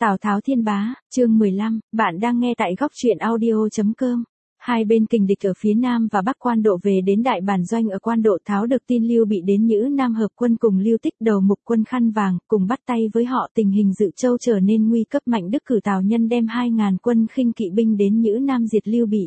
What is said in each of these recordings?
Tào Tháo Thiên Bá, chương 15, bạn đang nghe tại góc truyện audio.com. Hai bên kình địch ở phía Nam và Bắc Quan Độ về đến đại bản doanh ở Quan Độ. Tháo được tin Lưu Bị đến Nhữ Nam hợp quân cùng Lưu Tích đầu mục quân khăn vàng, cùng bắt tay với họ. Tình hình Dự Châu trở nên nguy cấp. Mạnh Đức cử Tào Nhân đem 2.000 quân khinh kỵ binh đến Nhữ Nam diệt Lưu Bị.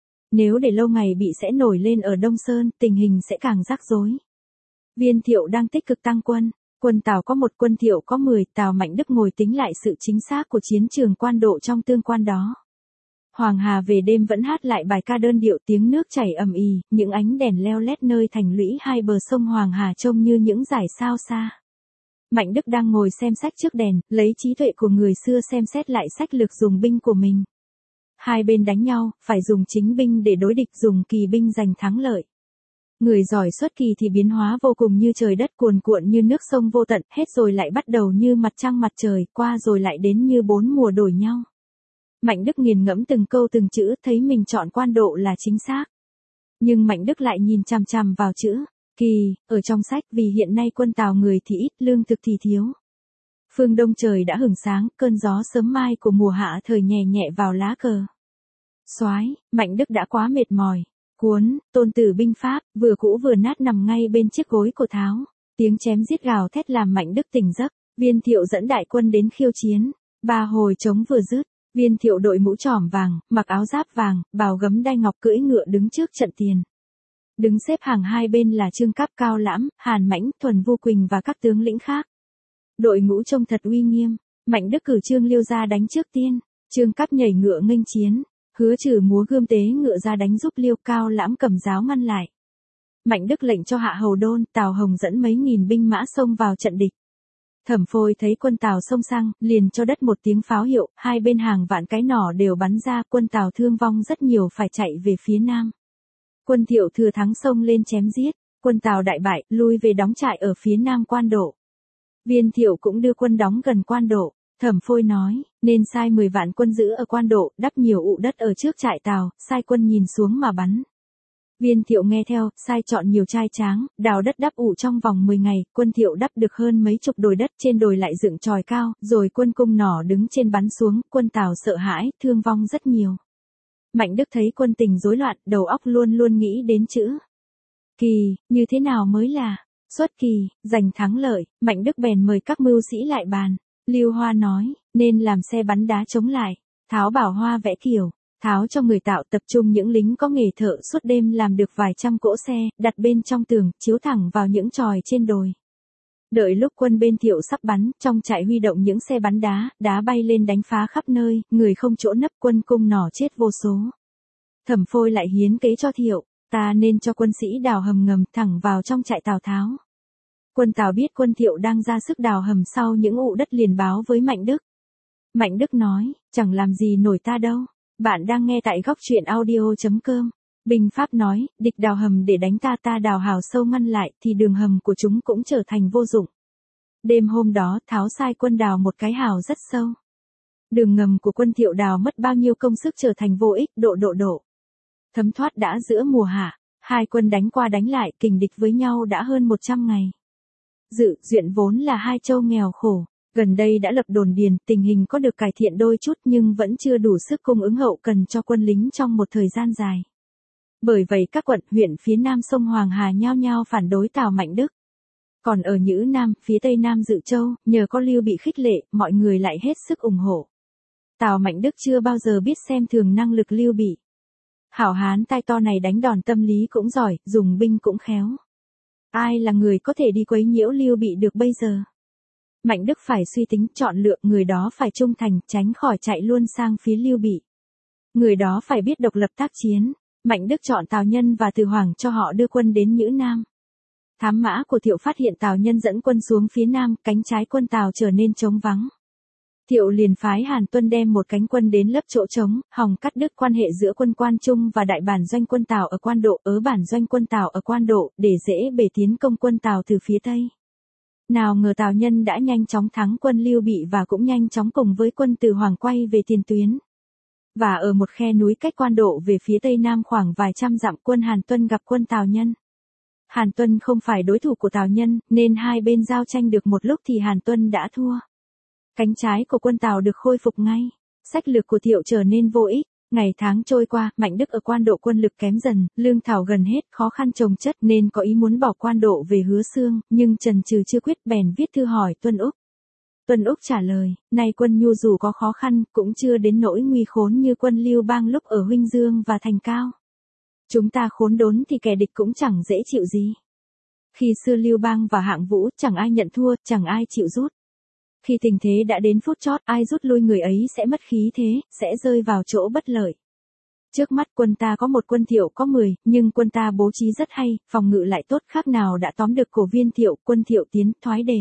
Nếu để lâu ngày Bị sẽ nổi lên ở Đông Sơn, tình hình sẽ càng rắc rối. Viên Thiệu đang tích cực tăng quân. Quân Tào có 1, quân Thiệu có 10, Tào Mạnh Đức ngồi tính lại sự chính xác của chiến trường Quan Độ trong tương quan đó. Hoàng Hà về đêm vẫn hát lại bài ca đơn điệu, tiếng nước chảy ầm ĩ, những ánh đèn leo lét nơi thành lũy hai bờ sông Hoàng Hà trông như những dải sao xa. Mạnh Đức đang ngồi xem sách trước đèn, lấy trí tuệ của người xưa xem xét lại sách lược dùng binh của mình. Hai bên đánh nhau, phải dùng chính binh để đối địch, dùng kỳ binh giành thắng lợi. Người giỏi xuất kỳ thì biến hóa vô cùng như trời đất, cuồn cuộn như nước sông vô tận, hết rồi lại bắt đầu như mặt trăng mặt trời, qua rồi lại đến như 4 mùa đổi nhau. Mạnh Đức nghiền ngẫm từng câu từng chữ, thấy mình chọn Quan Độ là chính xác. Nhưng Mạnh Đức lại nhìn chằm chằm vào chữ kỳ ở trong sách, vì hiện nay quân Tào người thì ít, lương thực thì thiếu. Phương Đông trời đã hửng sáng, cơn gió sớm mai của mùa hạ thời nhẹ nhẹ vào lá cờ. Soái, Mạnh Đức đã quá mệt mỏi. Cuốn Tôn Tử binh pháp vừa cũ vừa nát nằm ngay bên chiếc gối của Tháo. Tiếng chém giết gào thét làm Mạnh Đức tỉnh giấc. Viên Thiệu dẫn đại quân đến khiêu chiến. 3 hồi trống vừa dứt, Viên Thiệu đội mũ trỏm vàng, mặc áo giáp vàng, bào gấm đai ngọc, cưỡi ngựa đứng trước trận tiền. Đứng xếp hàng hai bên là Trương Cáp, Cao Lãm, Hàn Mãnh, Thuần Vu Quỳnh và các tướng lĩnh khác. Đội ngũ trông thật uy nghiêm. Mạnh Đức cử Trương Liêu ra đánh trước tiên. Trương Cáp nhảy ngựa nghênh chiến. Hứa Trừ múa gươm tế ngựa ra đánh giúp Liêu. Cao Lãm cầm giáo ngăn lại. Mạnh Đức lệnh cho Hạ Hầu Đôn, Tào Hồng dẫn mấy nghìn binh mã xông vào trận địch. Thẩm Phôi thấy quân Tào xông sang, liền cho đất một tiếng pháo hiệu, hai bên hàng vạn cái nỏ đều bắn ra, quân Tào thương vong rất nhiều, phải chạy về phía Nam. Quân Thiệu thừa thắng xông lên chém giết, quân Tào đại bại, lui về đóng trại ở phía Nam Quan Độ. Viên Thiệu cũng đưa quân đóng gần Quan Độ. Thẩm Phôi nói, nên sai 10 vạn quân giữ ở Quan Độ, đắp nhiều ụ đất ở trước trại Tào, sai quân nhìn xuống mà bắn. Viên Thiệu nghe theo, sai chọn nhiều trai tráng, đào đất đắp ụ trong vòng 10 ngày, quân Thiệu đắp được hơn mấy chục đồi đất, trên đồi lại dựng chòi cao, rồi quân cung nỏ đứng trên bắn xuống, quân Tào sợ hãi, thương vong rất nhiều. Mạnh Đức thấy quân tình rối loạn, đầu óc luôn luôn nghĩ đến chữ kỳ, như thế nào mới là xuất kỳ, giành thắng lợi. Mạnh Đức bèn mời các mưu sĩ lại bàn. Lưu Hoa nói, nên làm xe bắn đá chống lại. Tháo bảo Hoa vẽ kiểu. Tháo cho người tạo, tập trung những lính có nghề thợ, suốt đêm làm được vài trăm cỗ xe, đặt bên trong tường, chiếu thẳng vào những chòi trên đồi. Đợi lúc quân bên Thiệu sắp bắn, trong trại huy động những xe bắn đá, đá bay lên đánh phá khắp nơi, người không chỗ nấp, quân cung nỏ chết vô số. Thẩm Phôi lại hiến kế cho Thiệu, ta nên cho quân sĩ đào hầm ngầm thẳng vào trong trại Tào Tháo. Quân Tào biết quân Thiệu đang ra sức đào hầm sau những ụ đất liền báo với Mạnh Đức. Mạnh Đức nói, chẳng làm gì nổi ta đâu. Bạn đang nghe tại góc truyện audio.com. Binh pháp nói, địch đào hầm để đánh ta, ta đào hào sâu ngăn lại, thì đường hầm của chúng cũng trở thành vô dụng. Đêm hôm đó, Tháo sai quân đào một cái hào rất sâu. Đường ngầm của quân Thiệu đào mất bao nhiêu công sức trở thành vô ích, độ. Thấm thoát đã giữa mùa hạ, hai quân đánh qua đánh lại, kình địch với nhau đã hơn 100 ngày. Dự, Duyện vốn là hai châu nghèo khổ. Gần đây đã lập đồn điền, tình hình có được cải thiện đôi chút nhưng vẫn chưa đủ sức cung ứng hậu cần cho quân lính trong một thời gian dài. Bởi vậy các quận, huyện phía Nam sông Hoàng Hà nhao nhao phản đối Tào Mạnh Đức. Còn ở Nhữ Nam, phía Tây Nam Dự Châu, nhờ có Lưu Bị khích lệ, mọi người lại hết sức ủng hộ. Tào Mạnh Đức chưa bao giờ biết xem thường năng lực Lưu Bị. Hảo hán tai to này đánh đòn tâm lý cũng giỏi, dùng binh cũng khéo. Ai là người có thể đi quấy nhiễu Lưu Bị được bây giờ? Mạnh Đức phải suy tính, chọn lựa, người đó phải trung thành, tránh khỏi chạy luôn sang phía Lưu Bị. Người đó phải biết độc lập tác chiến. Mạnh Đức chọn Tào Nhân và Từ Hoàng cho họ đưa quân đến Nhữ Nam. Thám mã của Thiệu phát hiện Tào Nhân dẫn quân xuống phía Nam, cánh trái quân Tào trở nên trống vắng. Thiệu liền phái Hàn Tuân đem một cánh quân đến lấp chỗ trống, hòng cắt đứt quan hệ giữa quân Quan Trung và đại bản doanh quân Tào ở Quan Độ, bản doanh quân Tào ở Quan Độ, để dễ bề tiến công quân Tào từ phía Tây. Nào ngờ Tào Nhân đã nhanh chóng thắng quân Lưu Bị và cũng nhanh chóng cùng với quân Từ Hoàng quay về tiền tuyến. Và ở một khe núi cách Quan Độ về phía Tây Nam khoảng vài trăm dặm, quân Hàn Tuân gặp quân Tào Nhân. Hàn Tuân không phải đối thủ của Tào Nhân, nên hai bên giao tranh được một lúc thì Hàn Tuân đã thua. Cánh trái của quân Tào được khôi phục ngay. Sách lược của Thiệu trở nên vô ích. Ngày tháng trôi qua, Mạnh Đức ở Quan Độ quân lực kém dần, lương thảo gần hết, khó khăn chồng chất nên có ý muốn bỏ Quan Độ về Hứa Xương, nhưng chần chừ chưa quyết bèn viết thư hỏi Tuân Úc. Tuân Úc trả lời, nay quân Nhu dù có khó khăn, cũng chưa đến nỗi nguy khốn như quân Lưu Bang lúc ở Huynh Dương và Thành Cao. Chúng ta khốn đốn thì kẻ địch cũng chẳng dễ chịu gì. Khi xưa Lưu Bang và Hạng Vũ, chẳng ai nhận thua, chẳng ai chịu rút. Khi tình thế đã đến phút chót, ai rút lui người ấy sẽ mất khí thế, sẽ rơi vào chỗ bất lợi. Trước mắt quân ta có một quân Thiệu có 10, nhưng quân ta bố trí rất hay, phòng ngự lại tốt, khác nào đã tóm được cổ viên Thiệu, quân Thiệu tiến thoái đề.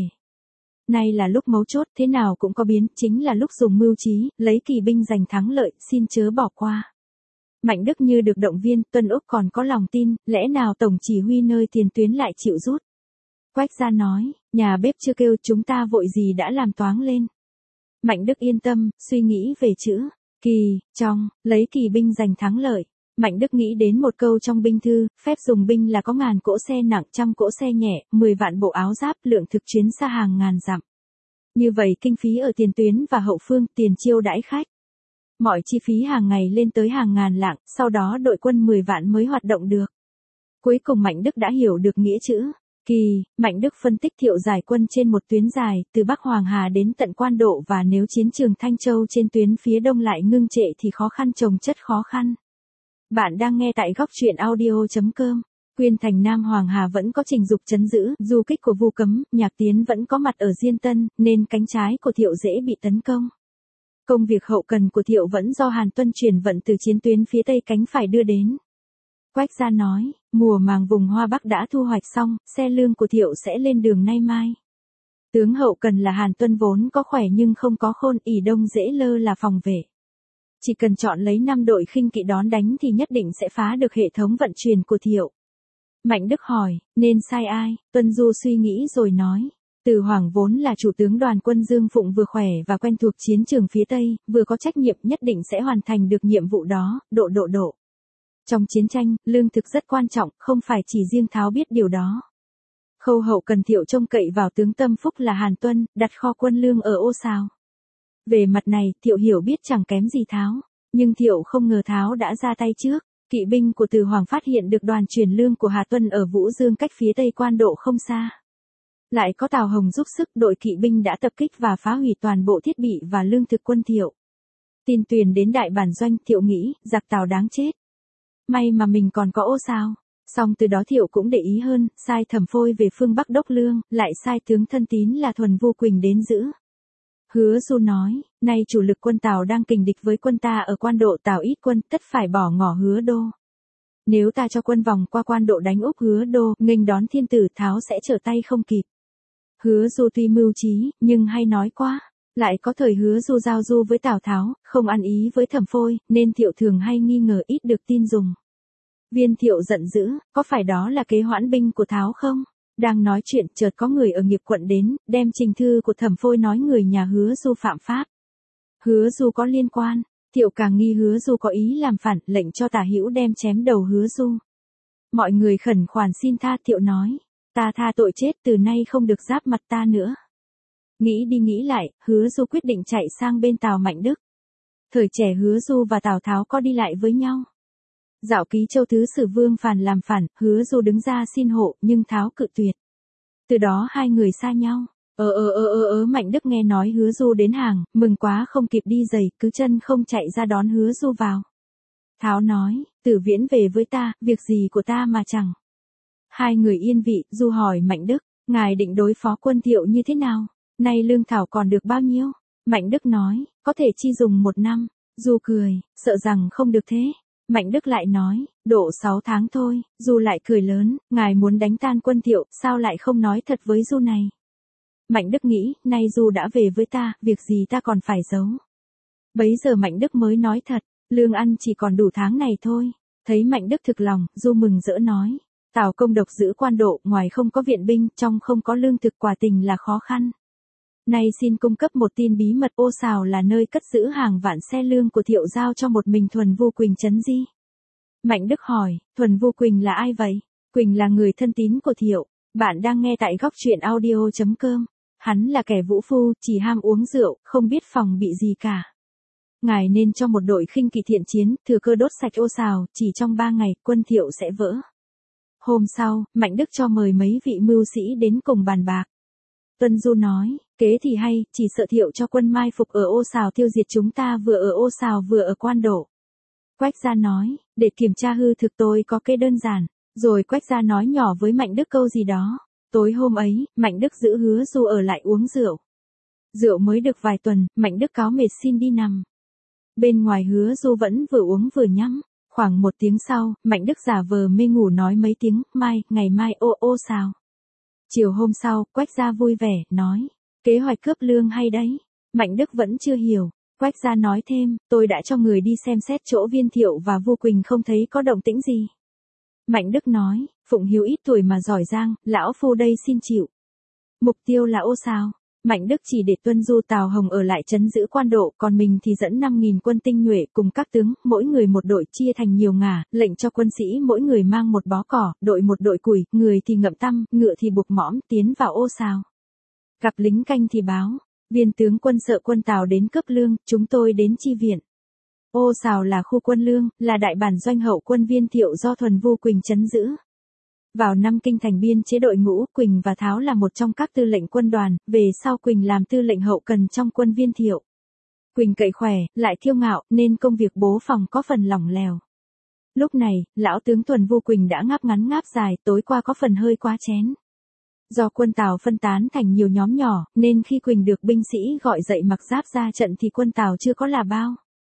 Nay là lúc mấu chốt, thế nào cũng có biến, chính là lúc dùng mưu trí, lấy kỳ binh giành thắng lợi, xin chớ bỏ qua. Mạnh Đức như được động viên, Tuân Úc còn có lòng tin, lẽ nào tổng chỉ huy nơi tiền tuyến lại chịu rút. Quách Gia nói, nhà bếp chưa kêu, chúng ta vội gì đã làm toáng lên. Mạnh Đức yên tâm, suy nghĩ về chữ kỳ, trong, lấy kỳ binh giành thắng lợi. Mạnh Đức nghĩ đến một câu trong binh thư, phép dùng binh là có 1000 cỗ xe nặng, 100 cỗ xe nhẹ, 10 vạn bộ áo giáp, lượng thực chuyến xa hàng ngàn dặm. Như vậy kinh phí ở tiền tuyến và hậu phương, tiền chiêu đãi khách. Mọi chi phí hàng ngày lên tới hàng ngàn lạng, sau đó đội quân 10 vạn mới hoạt động được. Cuối cùng Mạnh Đức đã hiểu được nghĩa chữ kỳ. Mạnh Đức phân tích Thiệu giải quân trên một tuyến dài, từ Bắc Hoàng Hà đến tận Quan Độ, và nếu chiến trường Thanh Châu trên tuyến phía đông lại ngưng trệ thì khó khăn chồng chất khó khăn. Bạn đang nghe tại góc truyện audio.com. Quyên thành Nam Hoàng Hà vẫn có Trình Dục trấn giữ, du kích của Vu Cấm, Nhạc Tiến vẫn có mặt ở Diên Tân, nên cánh trái của Thiệu dễ bị tấn công. Công việc hậu cần của Thiệu vẫn do Hàn Tuân chuyển vận từ chiến tuyến phía tây cánh phải đưa đến. Quách Gia nói, mùa màng vùng Hoa Bắc đã thu hoạch xong, xe lương của Thiệu sẽ lên đường nay mai. Tướng hậu cần là Hàn Tuân vốn có khỏe nhưng không có khôn, ỷ đông dễ lơ là phòng vệ. Chỉ cần chọn lấy 5 đội khinh kỵ đón đánh thì nhất định sẽ phá được hệ thống vận chuyển của Thiệu. Mạnh Đức hỏi, nên sai ai? Tuân Du suy nghĩ rồi nói, Từ Hoàng vốn là chủ tướng đoàn quân Dương Phụng, vừa khỏe và quen thuộc chiến trường phía Tây, vừa có trách nhiệm, nhất định sẽ hoàn thành được nhiệm vụ đó. Độ. Trong chiến tranh, lương thực rất quan trọng, không phải chỉ riêng Tháo biết điều đó. Khâu hậu cần Thiệu trông cậy vào tướng tâm phúc là Hàn Tuân, đặt kho quân lương ở Ô Sào. Về mặt này, Thiệu hiểu biết chẳng kém gì Tháo, nhưng Thiệu không ngờ Tháo đã ra tay trước. Kỵ binh của Từ Hoàng phát hiện được đoàn chuyển lương của Hà Tuân ở Vũ Dương cách phía tây Quan Độ không xa. Lại có Tào Hồng giúp sức, đội kỵ binh đã tập kích và phá hủy toàn bộ thiết bị và lương thực quân Thiệu. Tin truyền đến đại bản doanh, Thiệu nghĩ, giặc Tào đáng chết. May mà mình còn có Ô Sào. Xong từ đó Thiệu cũng để ý hơn, sai Thẩm Phôi về phương Bắc đốc lương, lại sai tướng thân tín là Thuần Vu Quỳnh đến giữ. Hứa Du nói, nay chủ lực quân Tào đang kình địch với quân ta ở Quan Độ, Tào ít quân, tất phải bỏ ngỏ Hứa Đô. Nếu ta cho quân vòng qua Quan Độ đánh úp Hứa Đô, nghênh đón thiên tử, Tháo sẽ trở tay không kịp. Hứa Du tuy mưu trí, nhưng hay nói quá. Lại có thời Hứa Du giao du với Tào Tháo, không ăn ý với Thẩm Phôi, nên Thiệu thường hay nghi ngờ, ít được tin dùng. Viên Thiệu giận dữ, có phải đó là kế hoãn binh của Tháo không? Đang nói chuyện, chợt có người ở Nghiệp quận đến, đem trình thư của Thẩm Phôi nói người nhà Hứa Du phạm pháp. Hứa Du có liên quan. Thiệu càng nghi Hứa Du có ý làm phản, lệnh cho Tả Hữu đem chém đầu Hứa Du. Mọi người khẩn khoản xin tha. Thiệu nói, ta tha tội chết, từ nay không được giáp mặt ta nữa. Nghĩ đi nghĩ lại, Hứa Du quyết định chạy sang bên Tào Mạnh Đức. Thời trẻ Hứa Du và Tào Tháo có đi lại với nhau. Dạo Ký Châu Thứ Sử Vương Phàn làm phản, Hứa Du đứng ra xin hộ, nhưng Tháo cự tuyệt. Từ đó hai người xa nhau. Mạnh Đức nghe nói Hứa Du đến hàng, mừng quá không kịp đi giày, cứ chân không chạy ra đón Hứa Du vào. Tháo nói, Tử Viễn về với ta, việc gì của ta mà chẳng. Hai người yên vị, Du hỏi Mạnh Đức, ngài định đối phó quân Thiệu như thế nào? Nay lương thảo còn được bao nhiêu? Mạnh Đức nói, có thể chi dùng 1 năm. Du cười, sợ rằng không được thế. Mạnh Đức lại nói, độ 6 tháng thôi. Du lại cười lớn, ngài muốn đánh tan quân Thiệu, sao lại không nói thật với Du này? Mạnh Đức nghĩ, nay Du đã về với ta, việc gì ta còn phải giấu. Bấy giờ Mạnh Đức mới nói thật, lương ăn chỉ còn đủ tháng này thôi. Thấy Mạnh Đức thực lòng, Du mừng rỡ nói, Tào công độc giữ Quan Độ, ngoài không có viện binh, trong không có lương thực, quả tình là khó khăn. Nay xin cung cấp một tin bí mật, Ô Sào là nơi cất giữ hàng vạn xe lương của Thiệu giao cho một mình Thuần Vu Quỳnh trấn di. Mạnh Đức hỏi, Thuần Vu Quỳnh là ai vậy? Quỳnh là người thân tín của Thiệu. Bạn đang nghe tại góc truyện audio.com. hắn là kẻ vũ phu, chỉ ham uống rượu, không biết phòng bị gì cả. Ngài nên cho một đội khinh kỵ thiện chiến, thừa cơ đốt sạch Ô Sào, chỉ trong 3 ngày, quân Thiệu sẽ vỡ. Hôm sau, Mạnh Đức cho mời mấy vị mưu sĩ đến cùng bàn bạc. Tuân Du nói, kế thì hay, chỉ sợ Thiệu cho quân mai phục ở Ô Sào tiêu diệt chúng ta vừa ở Ô Sào vừa ở Quan Độ. Quách Gia nói, để kiểm tra hư thực tôi có kế đơn giản. Rồi Quách Gia nói nhỏ với Mạnh Đức câu gì đó. Tối hôm ấy, Mạnh Đức giữ hứa Du ở lại uống rượu. Rượu mới được vài tuần, Mạnh Đức cáo mệt xin đi nằm. Bên ngoài hứa Du vẫn vừa uống vừa nhắm. Khoảng 1 tiếng sau, Mạnh Đức giả vờ mê ngủ nói mấy tiếng, ngày mai Ô Sào. Chiều hôm sau, Quách Gia vui vẻ, nói, kế hoạch cướp lương hay đấy. Mạnh Đức vẫn chưa hiểu. Quách Gia nói thêm, tôi đã cho người đi xem xét chỗ Viên Thiệu và Vu Quỳnh không thấy có động tĩnh gì. Mạnh Đức nói, Phụng Hiếu ít tuổi mà giỏi giang, lão phu đây xin chịu. Mục tiêu là Ô Sào. Mạnh Đức chỉ để Tuân Du Tào Hồng ở lại trấn giữ Quan Độ, còn mình thì dẫn 5.000 quân tinh nhuệ cùng các tướng, mỗi người một đội chia thành nhiều ngả, lệnh cho quân sĩ mỗi người mang một bó cỏ, đội một đội củi, người thì ngậm tăm, ngựa thì buộc mõm, tiến vào Ô Sào. Gặp lính canh thì báo, viên tướng quân sợ quân Tào đến cướp lương, chúng tôi đến chi viện. Ô Sào là khu quân lương, là đại bản doanh hậu quân Viên Thiệu do Thuần Vu Quỳnh trấn giữ. Vào năm Kinh thành biên chế đội ngũ, Quỳnh và Tháo là một trong các tư lệnh quân đoàn, về sau Quỳnh làm tư lệnh hậu cần trong quân Viên Thiệu. Quỳnh cậy khỏe, lại kiêu ngạo, nên công việc bố phòng có phần lỏng lẻo. Lúc này, lão tướng Thuần Vu Quỳnh đã ngáp ngắn ngáp dài, tối qua có phần hơi quá chén. Do quân Tào phân tán thành nhiều nhóm nhỏ, nên khi Quỳnh được binh sĩ gọi dậy mặc giáp ra trận thì quân Tào chưa có là bao.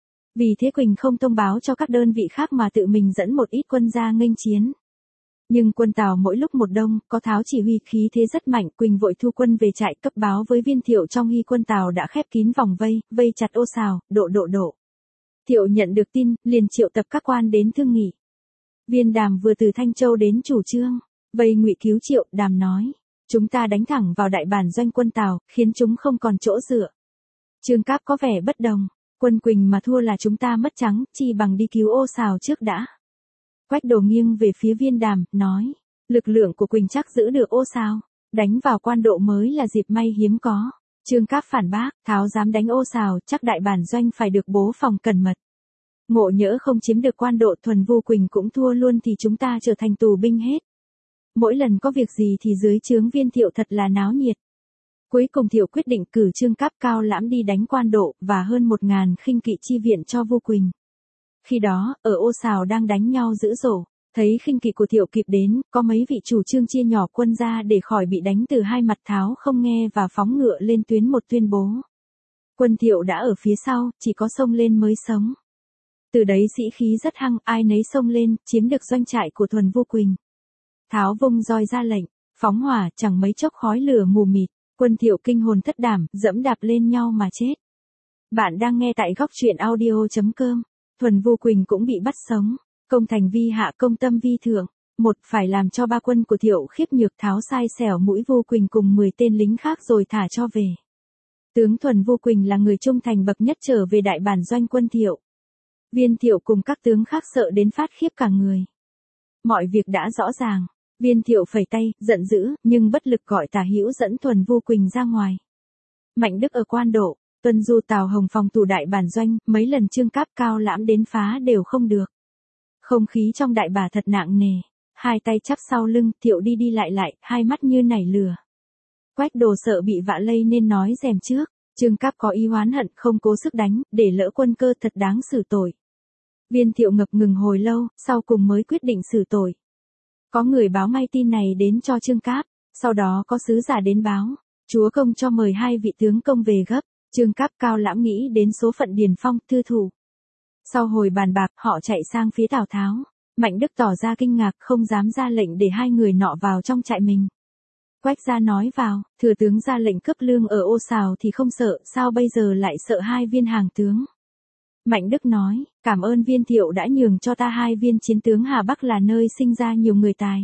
Vì thế Quỳnh không thông báo cho các đơn vị khác mà tự mình dẫn một ít quân ra nghênh chiến. Nhưng quân Tào mỗi lúc một đông, có Tháo chỉ huy khí thế rất mạnh, Quỳnh vội thu quân về trại cấp báo với Viên Thiệu trong khi quân Tào đã khép kín vòng vây chặt Ô Sào, độ. Thiệu nhận được tin, liền triệu tập các quan đến thương nghị. Viên Đàm vừa từ Thanh Châu đến chủ trương, vây ngụy cứu Triệu, Đàm nói, chúng ta đánh thẳng vào đại bản doanh quân Tào, khiến chúng không còn chỗ dựa. Trương Cáp có vẻ bất đồng, quân Quỳnh mà thua là chúng ta mất trắng, chi bằng đi cứu Ô Sào trước đã. Quách Đồ nghiêng về phía Viên Đàm, nói, lực lượng của Quỳnh chắc giữ được Ô Sào, đánh vào Quan Độ mới là dịp may hiếm có. Trương Cáp phản bác, Tháo dám đánh Ô Sào, chắc đại bản doanh phải được bố phòng cẩn mật. Ngộ nhỡ không chiếm được Quan Độ, Thuần Vu Quỳnh cũng thua luôn thì chúng ta trở thành tù binh hết. Mỗi lần có việc gì thì dưới trướng Viên Thiệu thật là náo nhiệt. Cuối cùng Thiệu quyết định cử Trương Cáp Cao Lãm đi đánh Quan Độ và hơn 1.000 khinh kỵ chi viện cho Vu Quỳnh. Khi đó, ở Ô Sào đang đánh nhau dữ dội, thấy khinh kỵ của Thiệu kịp đến, có mấy vị chủ trương chia nhỏ quân ra để khỏi bị đánh từ hai mặt. Tháo không nghe và phóng ngựa lên tuyến một tuyên bố. Quân Thiệu đã ở phía sau, chỉ có xông lên mới sống. Từ đấy sĩ khí rất hăng, ai nấy xông lên, chiếm được doanh trại của Thuần Vu Quỳnh. Tháo vung roi ra lệnh, phóng hỏa, chẳng mấy chốc khói lửa mù mịt, quân Thiệu kinh hồn thất đảm, dẫm đạp lên nhau mà chết. Bạn đang nghe tại góc truyện audio.com. Thuần Vu Quỳnh cũng bị bắt sống, công thành vi hạ công tâm vi thượng. Phải làm cho ba quân của Thiệu khiếp nhược. Tháo sai xẻo mũi Vu Quỳnh cùng 10 tên lính khác rồi thả cho về. Tướng Thuần Vu Quỳnh là người trung thành bậc nhất trở về đại bản doanh quân Thiệu. Viên Thiệu cùng các tướng khác sợ đến phát khiếp cả người. Mọi việc đã rõ ràng, Viên Thiệu phẩy tay, giận dữ, nhưng bất lực gọi Tả Hữu dẫn Thuần Vu Quỳnh ra ngoài. Mạnh Đức ở Quan Độ, Tuân Du Tào Hồng phòng thủ đại bản doanh, mấy lần Trương Cáp Cao Lãm đến phá đều không được. Không khí trong đại bà thật nặng nề, hai tay chắp sau lưng, Thiệu đi lại, hai mắt như nảy lửa. Quách Đồ sợ bị vạ lây nên nói rèm trước, Trương Cáp có ý oán hận không cố sức đánh, để lỡ quân cơ thật đáng xử tội. Viên Thiệu ngập ngừng hồi lâu, sau cùng mới quyết định xử tội. Có người báo ngay tin này đến cho Trương Cáp, sau đó có sứ giả đến báo, chúa công cho mời 2 vị tướng công về gấp. Trương Cáp Cao Lãm nghĩ đến số phận Điền Phong, thư thủ. Sau hồi bàn bạc, họ chạy sang phía Tào Tháo. Mạnh Đức tỏ ra kinh ngạc, không dám ra lệnh để 2 người nọ vào trong trại mình. Quách Gia nói vào, thừa tướng ra lệnh cướp lương ở Ô Sào thì không sợ, sao bây giờ lại sợ 2 viên hàng tướng? Mạnh Đức nói, cảm ơn Viên Thiệu đã nhường cho ta 2 viên chiến tướng Hà Bắc là nơi sinh ra nhiều người tài.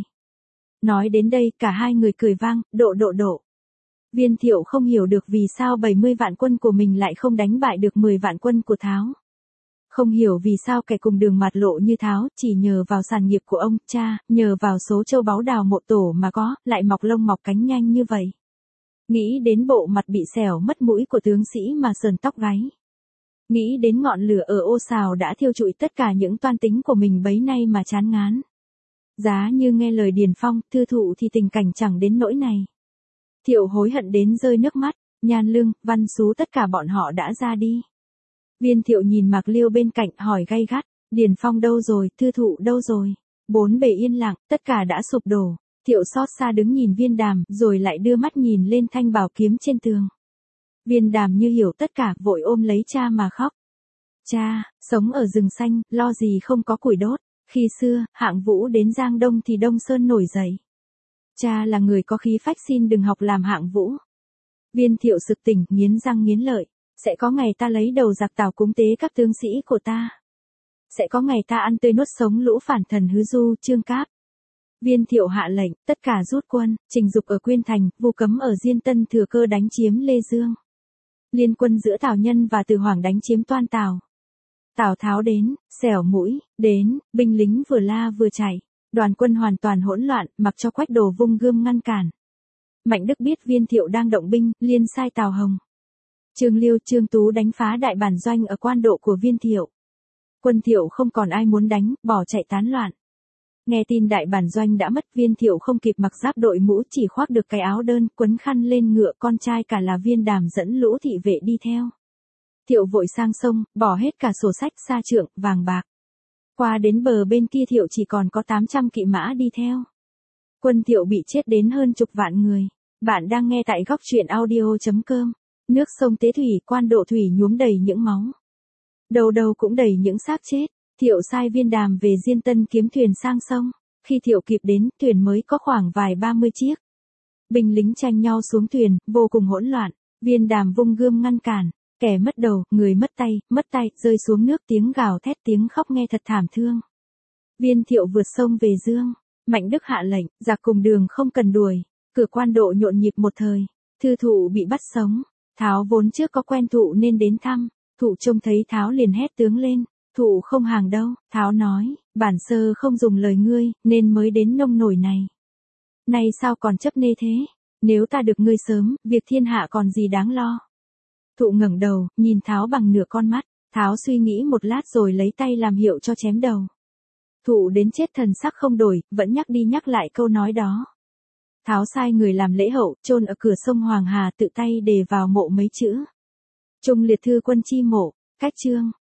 Nói đến đây, cả 2 người cười vang, độ. Viên Thiệu không hiểu được vì sao 70 vạn quân của mình lại không đánh bại được 10 vạn quân của Tháo. Không hiểu vì sao kẻ cùng đường mạt lộ như Tháo, chỉ nhờ vào sản nghiệp của ông cha, nhờ vào số châu báu đào mộ tổ mà có, lại mọc lông mọc cánh nhanh như vậy. Nghĩ đến bộ mặt bị xẻo mất mũi của tướng sĩ mà sờn tóc gáy. Nghĩ đến ngọn lửa ở ô sào đã thiêu trụi tất cả những toan tính của mình bấy nay mà chán ngán. Giá như nghe lời Điền Phong, Thư Thụ thì tình cảnh chẳng đến nỗi này. Thiệu hối hận đến rơi nước mắt, Nhan Lương, Văn Sú tất cả bọn họ đã ra đi. Viên Thiệu nhìn Mạc Liêu bên cạnh hỏi gay gắt, Điền Phong đâu rồi, Thư Thụ đâu rồi? Bốn bề yên lặng, tất cả đã sụp đổ. Thiệu xót xa đứng nhìn Viên Đàm, rồi lại đưa mắt nhìn lên thanh bảo kiếm trên tường. Viên Đàm như hiểu tất cả, vội ôm lấy cha mà khóc. Cha, sống ở rừng xanh, lo gì không có củi đốt. Khi xưa, Hạng Vũ đến Giang Đông thì Đông Sơn nổi dậy. Cha là người có khí phách, xin đừng học làm Hạng Vũ. Viên Thiệu sực tỉnh, nghiến răng nghiến lợi. Sẽ có ngày ta lấy đầu giặc Tào cúng tế các tướng sĩ của ta. Sẽ có ngày ta ăn tươi nuốt sống lũ phản thần Hứa Du, Trương Cáp. Viên Thiệu hạ lệnh, tất cả rút quân, Trình Dục ở Quyên Thành, Vu Cấm ở Diên Tân thừa cơ đánh chiếm Lê Dương. Liên quân giữa Tào Nhân và Từ Hoàng đánh chiếm Toan Tào. Tào Tháo đến, xẻo mũi, đến, binh lính vừa la vừa chạy. Đoàn quân hoàn toàn hỗn loạn, mặc cho Quách Đồ vung gươm ngăn cản. Mạnh Đức biết Viên Thiệu đang động binh, liên sai Tào Hồng, Trương Liêu, Trương Tú đánh phá đại bản doanh ở Quan Độ của Viên Thiệu. Quân Thiệu không còn ai muốn đánh, bỏ chạy tán loạn. Nghe tin đại bản doanh đã mất, Viên Thiệu không kịp mặc giáp đội mũ, chỉ khoác được cái áo đơn, quấn khăn lên ngựa, con trai cả là Viên Đàm dẫn lũ thị vệ đi theo. Thiệu vội sang sông, bỏ hết cả sổ sách, sa trượng, vàng bạc. Qua đến bờ bên kia Thiệu chỉ còn có 800 kỵ mã đi theo. Quân Thiệu bị chết đến hơn chục vạn người. Bạn đang nghe tại góc truyện audio.com. Nước sông Tế Thủy, Quan Độ thủy nhuốm đầy những máu. Đầu đầu cũng đầy những xác chết. Thiệu sai Viên Đàm về Diên Tân kiếm thuyền sang sông. Khi Thiệu kịp đến, thuyền mới có khoảng vài 30 chiếc. Binh lính tranh nhau xuống thuyền, vô cùng hỗn loạn. Viên Đàm vung gươm ngăn cản. Kẻ mất đầu, người mất tay, rơi xuống nước, tiếng gào thét tiếng khóc nghe thật thảm thương. Viên Thiệu vượt sông về Dương. Mạnh Đức hạ lệnh, giặc cùng đường không cần đuổi. Cửa Quan Độ nhộn nhịp một thời. Thư Thụ bị bắt sống. Tháo vốn trước có quen Thụ nên đến thăm. Thụ trông thấy Tháo liền hét tướng lên. Thụ không hàng đâu. Tháo nói, bản sơ không dùng lời ngươi, nên mới đến nông nổi này. Nay sao còn chấp nê thế? Nếu ta được ngươi sớm, việc thiên hạ còn gì đáng lo. Thụ ngẩng đầu, nhìn Tháo bằng nửa con mắt. Tháo suy nghĩ một lát rồi lấy tay làm hiệu cho chém đầu. Thụ đến chết thần sắc không đổi, vẫn nhắc đi nhắc lại câu nói đó. Tháo sai người làm lễ hậu, chôn ở cửa sông Hoàng Hà, tự tay đề vào mộ mấy chữ. Trung liệt thư quân chi mộ, cách chương.